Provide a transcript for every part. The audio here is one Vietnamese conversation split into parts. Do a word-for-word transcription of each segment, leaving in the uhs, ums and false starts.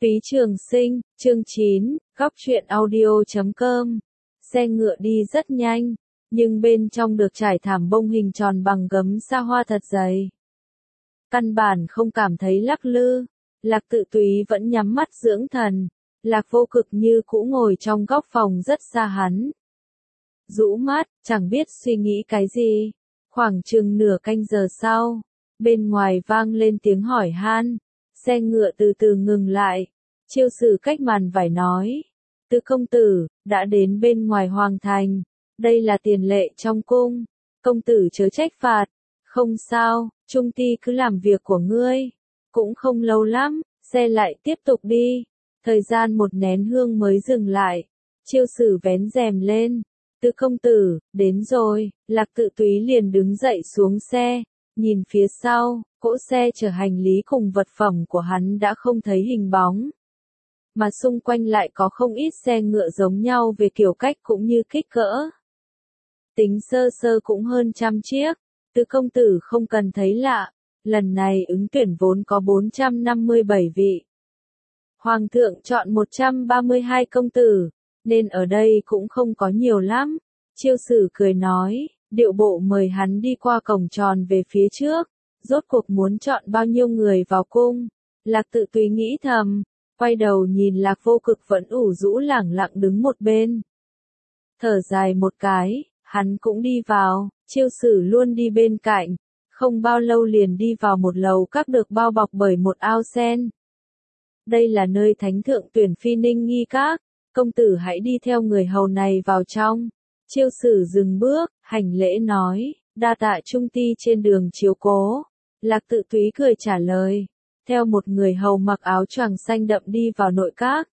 Phí Trường Sinh, chương chín, góc truyện audio chấm com. Xe ngựa đi rất nhanh, nhưng bên trong được trải thảm bông hình tròn bằng gấm sa hoa thật dày. Căn bản không cảm thấy lắc lư, Lạc Tự Túy vẫn nhắm mắt dưỡng thần, Lạc Vô Cực như cũ ngồi trong góc phòng rất xa hắn. Rũ mắt, chẳng biết suy nghĩ cái gì. Khoảng chừng nửa canh giờ sau, bên ngoài vang lên tiếng hỏi han. Xe ngựa từ từ ngừng lại, Chiêu Sử cách màn vải nói, Tứ công tử, đã đến bên ngoài hoàng thành, đây là tiền lệ trong cung, công tử chớ trách phạt, không sao, Trung Ti cứ làm việc của ngươi, cũng không lâu lắm, xe lại tiếp tục đi, thời gian một nén hương mới dừng lại, Chiêu Sử vén rèm lên, Tứ công tử, đến rồi, Lạc Tự Túy liền đứng dậy xuống xe, nhìn phía sau, cỗ xe chở hành lý cùng vật phẩm của hắn đã không thấy hình bóng. Mà xung quanh lại có không ít xe ngựa giống nhau về kiểu cách cũng như kích cỡ. Tính sơ sơ cũng hơn trăm chiếc, Tứ công tử không cần thấy lạ, lần này ứng tuyển vốn có bốn trăm năm mươi bảy vị. Hoàng thượng chọn một trăm ba mươi hai công tử, nên ở đây cũng không có nhiều lắm. Chiêu Sử cười nói, điệu bộ mời hắn đi qua cổng tròn về phía trước, rốt cuộc muốn chọn bao nhiêu người vào cung. Lạc Tự Túy nghĩ thầm, quay đầu nhìn Lạc Vô Cực vẫn ủ rũ lẳng lặng đứng một bên. Thở dài một cái, hắn cũng đi vào, Chiêu Sử luôn đi bên cạnh, không bao lâu liền đi vào một lầu các được bao bọc bởi một ao sen. Đây là nơi thánh thượng tuyển phi Ninh Nghi Các, công tử hãy đi theo người hầu này vào trong. Chiêu Sử dừng bước, hành lễ nói, đa tạ Trung Ti trên đường chiếu cố. Lạc Tự Túy cười trả lời, theo một người hầu mặc áo choàng xanh đậm đi vào nội các.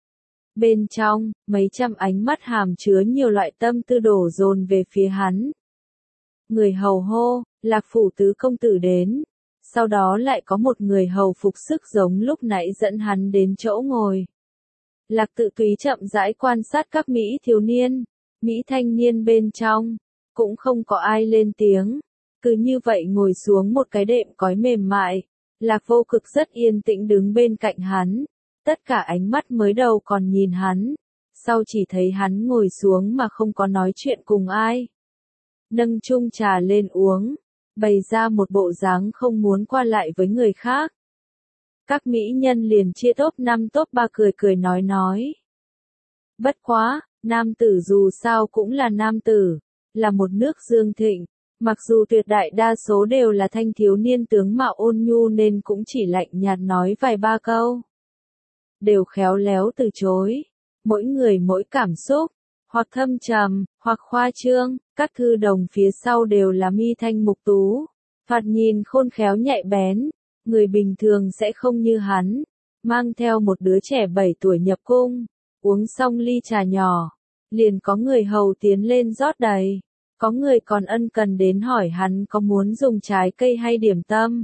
Bên trong, mấy trăm ánh mắt hàm chứa nhiều loại tâm tư đổ dồn về phía hắn. Người hầu hô, Lạc phủ tứ công tử đến. Sau đó lại có một người hầu phục sức giống lúc nãy dẫn hắn đến chỗ ngồi. Lạc Tự Túy chậm rãi quan sát các Mỹ thiếu niên, Mỹ thanh niên bên trong, cũng không có ai lên tiếng. Cứ như vậy ngồi xuống một cái đệm cói mềm mại, Lạc Vô Cực rất yên tĩnh đứng bên cạnh hắn, tất cả ánh mắt mới đầu còn nhìn hắn, sau chỉ thấy hắn ngồi xuống mà không có nói chuyện cùng ai. Nâng chung trà lên uống, bày ra một bộ dáng không muốn qua lại với người khác. Các mỹ nhân liền chia top năm top ba cười cười nói nói. Bất quá, nam tử dù sao cũng là nam tử, là một nước dương thịnh. Mặc dù tuyệt đại đa số đều là thanh thiếu niên tướng mạo ôn nhu nên cũng chỉ lạnh nhạt nói vài ba câu. Đều khéo léo từ chối. Mỗi người mỗi cảm xúc, hoặc thâm trầm, hoặc khoa trương, các thư đồng phía sau đều là mi thanh mục tú. Thoạt nhìn khôn khéo nhạy bén, người bình thường sẽ không như hắn. Mang theo một đứa trẻ bảy tuổi nhập cung, uống xong ly trà nhỏ, liền có người hầu tiến lên rót đầy. Có người còn ân cần đến hỏi hắn có muốn dùng trái cây hay điểm tâm.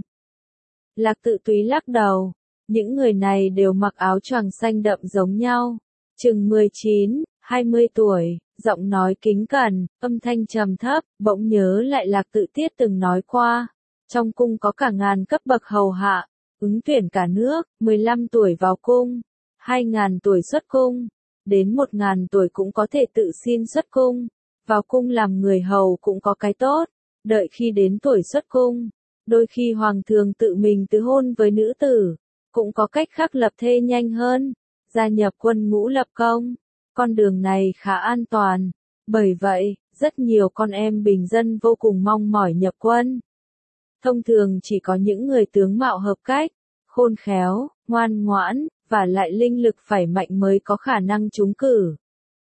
Lạc Tự Túy lắc đầu, những người này đều mặc áo choàng xanh đậm giống nhau, chừng mười chín, hai mươi tuổi, giọng nói kính cẩn, âm thanh trầm thấp, bỗng nhớ lại Lạc Tự Tiết từng nói qua, trong cung có cả ngàn cấp bậc hầu hạ, ứng tuyển cả nước, mười lăm tuổi vào cung, hai ngàn tuổi xuất cung, đến một ngàn tuổi cũng có thể tự xin xuất cung. Vào cung làm người hầu cũng có cái tốt, đợi khi đến tuổi xuất cung, đôi khi hoàng thượng tự mình tứ hôn với nữ tử, cũng có cách khác lập thê nhanh hơn, gia nhập quân ngũ lập công, con đường này khá an toàn, bởi vậy, rất nhiều con em bình dân vô cùng mong mỏi nhập quân. Thông thường chỉ có những người tướng mạo hợp cách, khôn khéo, ngoan ngoãn, và lại linh lực phải mạnh mới có khả năng trúng cử.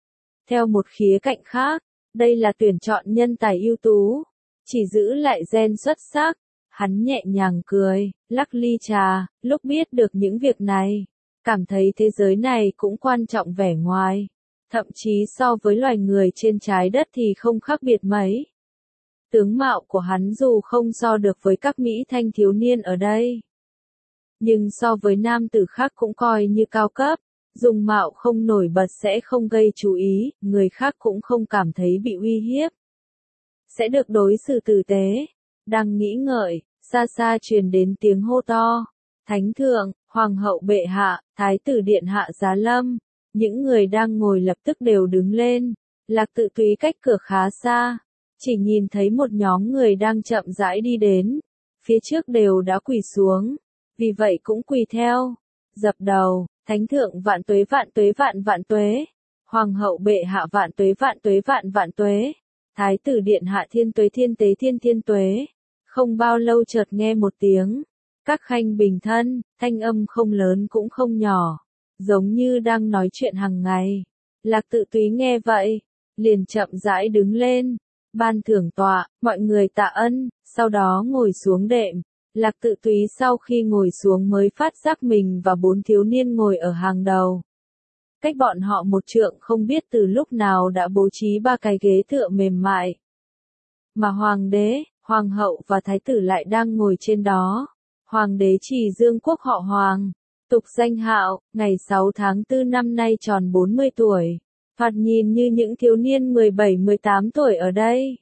Theo một khía cạnh khác, đây là tuyển chọn nhân tài ưu tú, chỉ giữ lại gen xuất sắc. Hắn nhẹ nhàng cười, lắc ly trà, lúc biết được những việc này, cảm thấy thế giới này cũng quan trọng vẻ ngoài, thậm chí so với loài người trên trái đất thì không khác biệt mấy. Tướng mạo của hắn dù không so được với các Mỹ thanh thiếu niên ở đây, nhưng so với nam tử khác cũng coi như cao cấp. Dùng mạo không nổi bật sẽ không gây chú ý, người khác cũng không cảm thấy bị uy hiếp. Sẽ được đối xử tử tế. Đang nghĩ ngợi, xa xa truyền đến tiếng hô to. Thánh thượng, hoàng hậu bệ hạ, thái tử điện hạ giá lâm. Những người đang ngồi lập tức đều đứng lên. Lạc Tự Túy cách cửa khá xa, chỉ nhìn thấy một nhóm người đang chậm rãi đi đến. Phía trước đều đã quỳ xuống, vì vậy cũng quỳ theo. Dập đầu, thánh thượng vạn tuế vạn tuế vạn vạn tuế. Hoàng hậu bệ hạ vạn tuế vạn tuế vạn vạn tuế. Thái tử điện hạ thiên tuế thiên tế thiên thiên tuế. Không bao lâu chợt nghe một tiếng. Các khanh bình thân, thanh âm không lớn cũng không nhỏ. Giống như đang nói chuyện hàng ngày. Lạc Tự Túy nghe vậy, liền chậm rãi đứng lên. Ban thưởng tọa, mọi người tạ ân, sau đó ngồi xuống đệm. Lạc Tự Túy sau khi ngồi xuống mới phát giác mình và bốn thiếu niên ngồi ở hàng đầu. Cách bọn họ một trượng không biết từ lúc nào đã bố trí ba cái ghế tựa mềm mại. Mà hoàng đế, hoàng hậu và thái tử lại đang ngồi trên đó. Hoàng đế Trì Dương quốc họ Hoàng, tục danh Hạo, ngày sáu tháng tư năm nay tròn bốn mươi tuổi. Thoạt nhìn như những thiếu niên mười bảy mười tám tuổi ở đây.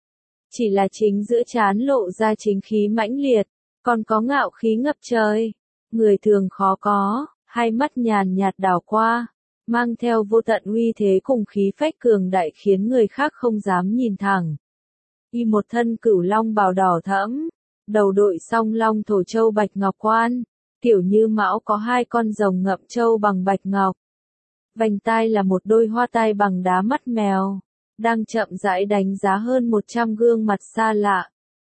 Chỉ là chính giữa trán lộ ra chính khí mãnh liệt, còn có ngạo khí ngập trời. Người thường khó có, hai mắt nhàn nhạt đảo qua, mang theo vô tận uy thế cùng khí phách cường đại khiến người khác không dám nhìn thẳng. Y một thân cửu long bào đỏ thẫm, đầu đội song long thổ châu bạch ngọc quan, kiểu như mão có hai con rồng ngậm châu bằng bạch ngọc. Vành tai là một đôi hoa tai bằng đá mắt mèo, đang chậm rãi đánh giá hơn một trăm gương mặt xa lạ.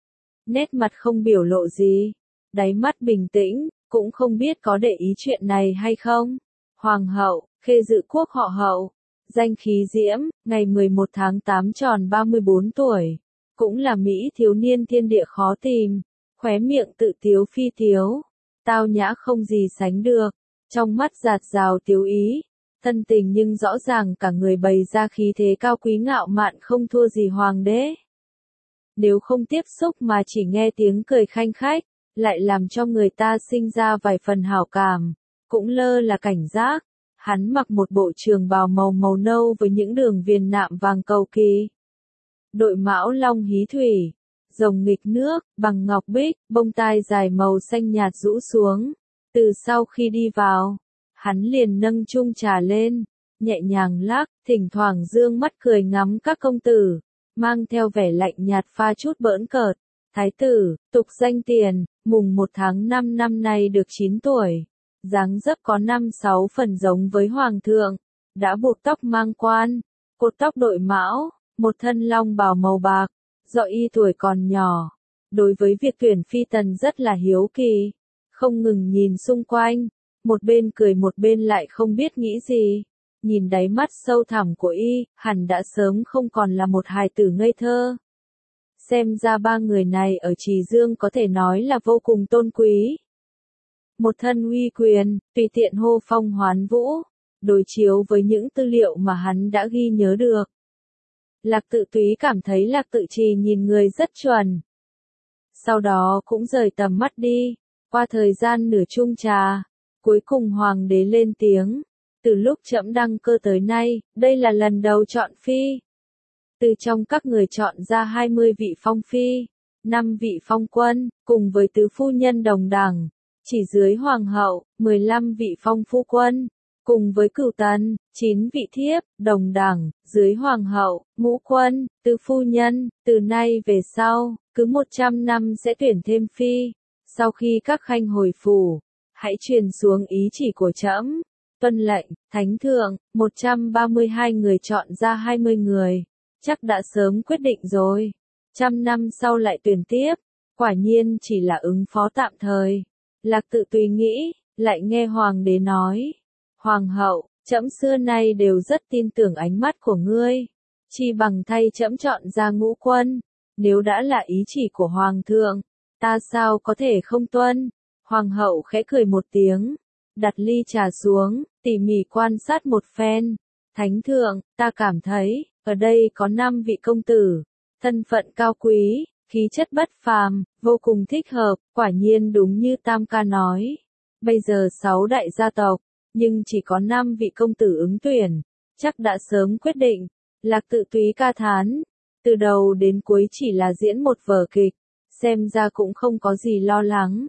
Nét mặt không biểu lộ gì, đáy mắt bình tĩnh, cũng không biết có để ý chuyện này hay không. Hoàng hậu, Khê Dự quốc họ Hậu, danh khí diễm, ngày mười một tháng tám tròn ba mươi bốn tuổi, cũng là mỹ thiếu niên thiên địa khó tìm, khóe miệng tự tiếu phi tiếu, tao nhã không gì sánh được, trong mắt giạt rào tiếu ý, thân tình nhưng rõ ràng cả người bày ra khí thế cao quý ngạo mạn không thua gì hoàng đế. Nếu không tiếp xúc mà chỉ nghe tiếng cười khanh khách, lại làm cho người ta sinh ra vài phần hảo cảm, cũng lơ là cảnh giác. Hắn mặc một bộ trường bào màu màu nâu với những đường viền nạm vàng cầu kỳ. Đội mão long hí thủy, rồng nghịch nước, bằng ngọc bích, bông tai dài màu xanh nhạt rũ xuống. Từ sau khi đi vào, hắn liền nâng chung trà lên, nhẹ nhàng lắc, thỉnh thoảng dương mắt cười ngắm các công tử, mang theo vẻ lạnh nhạt pha chút bỡn cợt. Thái tử, tục danh Tiền, mùng một tháng năm năm nay được chín tuổi. Dáng dấp có năm sáu phần giống với hoàng thượng, đã buộc tóc mang quan, cột tóc đội mão, một thân long bào màu bạc, do y tuổi còn nhỏ. Đối với việc tuyển phi tần rất là hiếu kỳ, không ngừng nhìn xung quanh, một bên cười một bên lại không biết nghĩ gì. Nhìn đáy mắt sâu thẳm của y, hẳn đã sớm không còn là một hài tử ngây thơ. Xem ra ba người này ở Trì Dương có thể nói là vô cùng tôn quý. Một thân uy quyền, tùy tiện hô phong hoán vũ, đối chiếu với những tư liệu mà hắn đã ghi nhớ được. Lạc Tự Túy cảm thấy Lạc Tự Trì nhìn người rất chuẩn. Sau đó cũng rời tầm mắt đi, qua thời gian nửa chung trà, cuối cùng hoàng đế lên tiếng. Từ lúc trẫm đăng cơ tới nay, đây là lần đầu chọn phi. Từ trong các người chọn ra hai mươi vị phong phi, năm vị phong quân, cùng với tứ phu nhân đồng đẳng. Chỉ dưới hoàng hậu, mười lăm vị phong phu quân, cùng với cửu tần, chín vị thiếp, đồng đẳng, dưới hoàng hậu, ngũ quân, tứ phu nhân, từ nay về sau, cứ một trăm năm sẽ tuyển thêm phi. Sau khi các khanh hồi phủ, hãy truyền xuống ý chỉ của trẫm. Tuân lệnh, thánh thượng, một trăm ba mươi hai người chọn ra hai mươi người, chắc đã sớm quyết định rồi. Trăm năm sau lại tuyển tiếp, quả nhiên chỉ là ứng phó tạm thời. Lạc Tự Túy nghĩ, lại nghe hoàng đế nói, hoàng hậu, trẫm xưa nay đều rất tin tưởng ánh mắt của ngươi, chi bằng thay trẫm chọn ra ngũ quân, nếu đã là ý chỉ của hoàng thượng, ta sao có thể không tuân. Hoàng hậu khẽ cười một tiếng, đặt ly trà xuống, tỉ mỉ quan sát một phen. Thánh thượng, ta cảm thấy, ở đây có năm vị công tử, thân phận cao quý, khí chất bất phàm, vô cùng thích hợp, quả nhiên đúng như Tam ca nói. Bây giờ sáu đại gia tộc, nhưng chỉ có năm vị công tử ứng tuyển, chắc đã sớm quyết định. Lạc Tự Túy ca thán, từ đầu đến cuối chỉ là diễn một vở kịch, xem ra cũng không có gì lo lắng.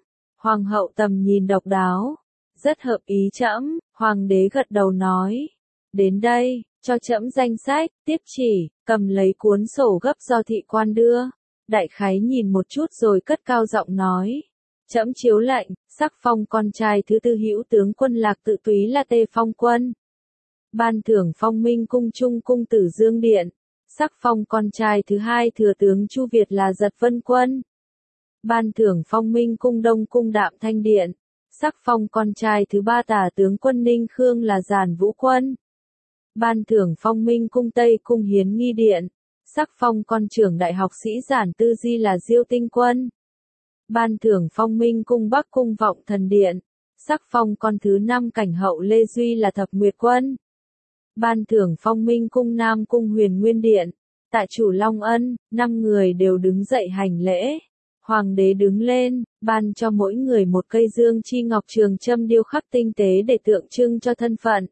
Hoàng hậu tầm nhìn độc đáo. Rất hợp ý trẫm, hoàng đế gật đầu nói. Đến đây, cho trẫm danh sách, tiếp chỉ, cầm lấy cuốn sổ gấp do thị quan đưa. Đại khái nhìn một chút rồi cất cao giọng nói. Trẫm chiếu lệnh, sắc phong con trai thứ tư hữu tướng quân Lạc Tự Túy là Tề Phong Quân. Ban thưởng Phong Minh cung trung cung tử Dương Điện. Sắc phong con trai thứ hai thừa tướng Chu Việt là Giật Vân Quân. Ban thưởng Phong Minh cung Đông cung Đạm Thanh Điện. Sắc phong con trai thứ ba tả tướng quân Ninh Khương là Giản Vũ Quân. Ban thưởng Phong Minh cung Tây cung Hiến Nghi Điện. Sắc phong con trưởng đại học sĩ Giản Tư Di là Diêu Tinh Quân. Ban thưởng Phong Minh cung Bắc cung Vọng Thần Điện. Sắc phong con thứ năm cảnh hậu Lê Duy là Thập Nguyệt Quân. Ban thưởng Phong Minh cung Nam cung Huyền Nguyên Điện. Tại chủ Long Ân, năm người đều đứng dậy hành lễ. Hoàng đế đứng lên, ban cho mỗi người một cây dương chi ngọc trường châm điêu khắc tinh tế để tượng trưng cho thân phận.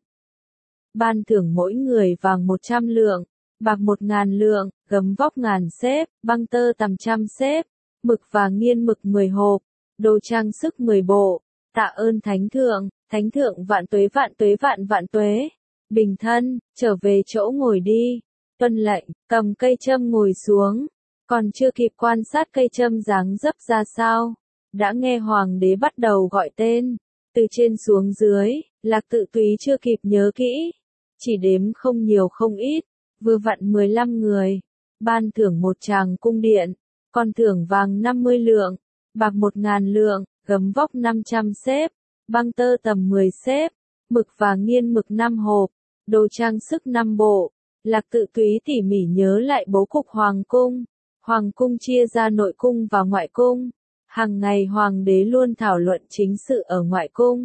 Ban thưởng mỗi người vàng một trăm lượng, bạc một ngàn lượng, gấm vóc ngàn xếp, băng tơ tằm trăm xếp, mực và nghiên mực mười hộp, đồ trang sức mười bộ. Tạ ơn thánh thượng, thánh thượng vạn tuế vạn tuế vạn vạn tuế. Bình thân, trở về chỗ ngồi đi. Tuân lệnh, cầm cây châm ngồi xuống. Còn chưa kịp quan sát cây châm dáng dấp ra sao, đã nghe hoàng đế bắt đầu gọi tên. Từ trên xuống dưới, Lạc Tự Túy chưa kịp nhớ kỹ. Chỉ đếm không nhiều không ít, vừa vặn mười lăm người. Ban thưởng một tràng cung điện, còn thưởng vàng năm mươi lượng, bạc một ngàn lượng, gấm vóc năm trăm xếp, băng tơ tầm mười xếp, mực và nghiên mực năm hộp, đồ trang sức năm bộ. Lạc Tự Túy tỉ mỉ nhớ lại bố cục hoàng cung. Hoàng cung chia ra nội cung và ngoại cung. Hàng ngày hoàng đế luôn thảo luận chính sự ở ngoại cung.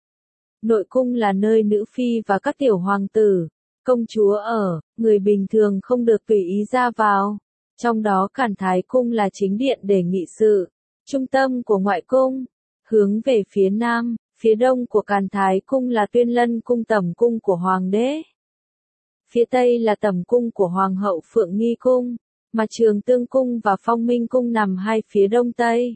Nội cung là nơi nữ phi và các tiểu hoàng tử, công chúa ở, người bình thường không được tùy ý ra vào. Trong đó Càn Thái cung là chính điện để nghị sự, trung tâm của ngoại cung. Hướng về phía nam, phía đông của Càn Thái cung là Tuyên Lân cung tẩm cung của hoàng đế. Phía tây là tẩm cung của hoàng hậu Phượng Nghi cung. Mà Trường Tương cung và Phong Minh cung nằm hai phía đông tây.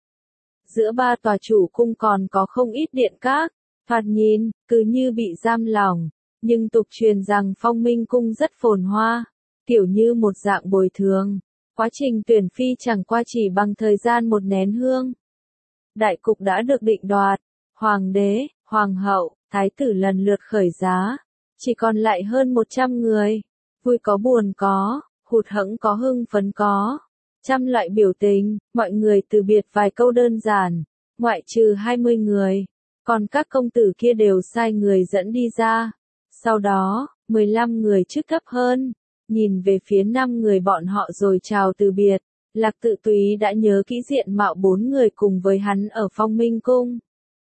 Giữa ba tòa chủ cung còn có không ít điện các, thoạt nhìn, cứ như bị giam lỏng, nhưng tục truyền rằng Phong Minh cung rất phồn hoa, kiểu như một dạng bồi thường. Quá trình tuyển phi chẳng qua chỉ bằng thời gian một nén hương. Đại cục đã được định đoạt, hoàng đế, hoàng hậu, thái tử lần lượt khởi giá, chỉ còn lại hơn một trăm người, vui có buồn có. Hụt hẫng có hưng phấn có, trăm loại biểu tình, mọi người từ biệt vài câu đơn giản, ngoại trừ hai mươi người, còn các công tử kia đều sai người dẫn đi ra. Sau đó, mười lăm người chức thấp hơn, nhìn về phía năm người bọn họ rồi chào từ biệt. Lạc Tự Túy đã nhớ kỹ diện mạo bốn người cùng với hắn ở Phong Minh cung.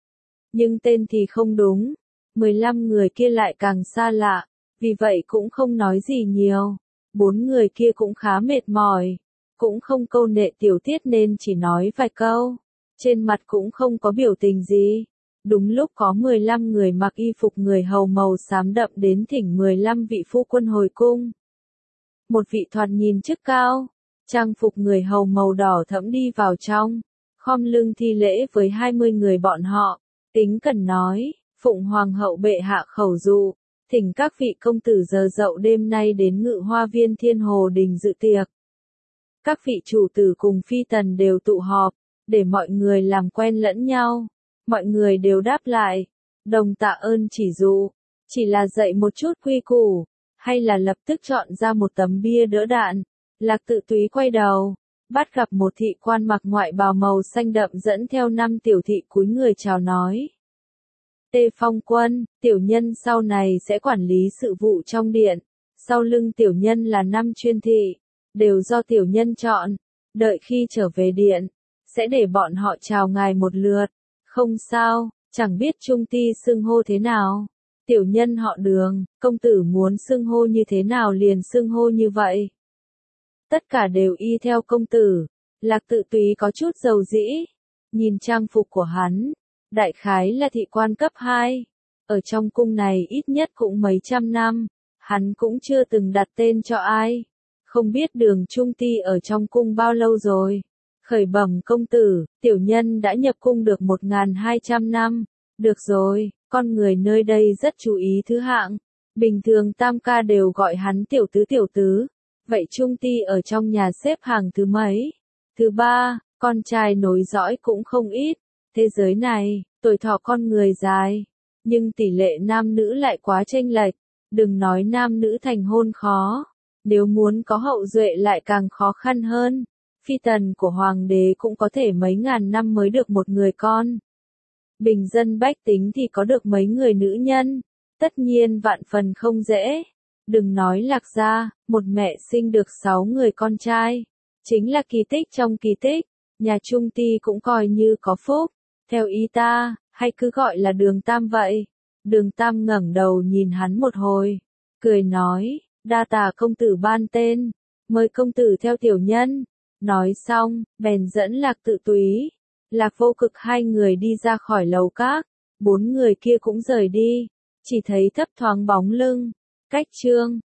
Nhưng tên thì không đúng, mười lăm người kia lại càng xa lạ, vì vậy cũng không nói gì nhiều. Bốn người kia cũng khá mệt mỏi, cũng không câu nệ tiểu tiết nên chỉ nói vài câu, trên mặt cũng không có biểu tình gì. Đúng lúc có mười lăm người mặc y phục người hầu màu xám đậm đến thỉnh mười lăm vị phu quân hồi cung. Một vị thoạt nhìn chức cao, trang phục người hầu màu đỏ thẫm đi vào trong, khom lưng thi lễ với hai mươi người bọn họ, kính cẩn nói, phụng hoàng hậu bệ hạ khẩu dụ. Thỉnh các vị công tử giờ dậu đêm nay đến Ngự Hoa Viên Thiên Hồ Đình dự tiệc. Các vị chủ tử cùng phi tần đều tụ họp, để mọi người làm quen lẫn nhau. Mọi người đều đáp lại, đồng tạ ơn chỉ dụ, chỉ là dạy một chút quy củ, hay là lập tức chọn ra một tấm bia đỡ đạn. Lạc Tự Túy quay đầu, bắt gặp một thị quan mặc ngoại bào màu xanh đậm dẫn theo năm tiểu thị cúi người chào nói. Tề Phong Quân, tiểu nhân sau này sẽ quản lý sự vụ trong điện, sau lưng tiểu nhân là năm chuyên thị, đều do tiểu nhân chọn, đợi khi trở về điện, sẽ để bọn họ chào ngài một lượt, không sao, chẳng biết trung ti xưng hô thế nào, tiểu nhân họ Đường, công tử muốn xưng hô như thế nào liền xưng hô như vậy. Tất cả đều y theo công tử, Lạc Tự Túy có chút dầu dĩ, nhìn trang phục của hắn. Đại khái là thị quan cấp hai. Ở trong cung này ít nhất cũng mấy trăm năm, hắn cũng chưa từng đặt tên cho ai. Không biết Đường Trung Ti ở trong cung bao lâu rồi. Khởi bẩm công tử, tiểu nhân đã nhập cung được một nghìn hai trăm năm. Được rồi, con người nơi đây rất chú ý thứ hạng. Bình thường tam ca đều gọi hắn tiểu tứ tiểu tứ. Vậy Trung Ti ở trong nhà xếp hàng thứ mấy? Thứ ba, con trai nối dõi cũng không ít. Thế giới này, tuổi thọ con người dài. Nhưng tỷ lệ nam nữ lại quá chênh lệch. Đừng nói nam nữ thành hôn khó. Nếu muốn có hậu duệ lại càng khó khăn hơn. Phi tần của hoàng đế cũng có thể mấy ngàn năm mới được một người con. Bình dân bách tính thì có được mấy người nữ nhân. Tất nhiên vạn phần không dễ. Đừng nói Lạc gia, một mẹ sinh được sáu người con trai. Chính là kỳ tích trong kỳ tích. Nhà Trung Ti cũng coi như có phúc. Theo ý ta, hay cứ gọi là Đường Tam vậy. Đường Tam ngẩng đầu nhìn hắn một hồi. Cười nói, đa tạ công tử ban tên. Mời công tử theo tiểu nhân. Nói xong, bèn dẫn Lạc Tự Túy, Lạc Vô Cực hai người đi ra khỏi lầu các. Bốn người kia cũng rời đi. Chỉ thấy thấp thoáng bóng lưng. Cách chương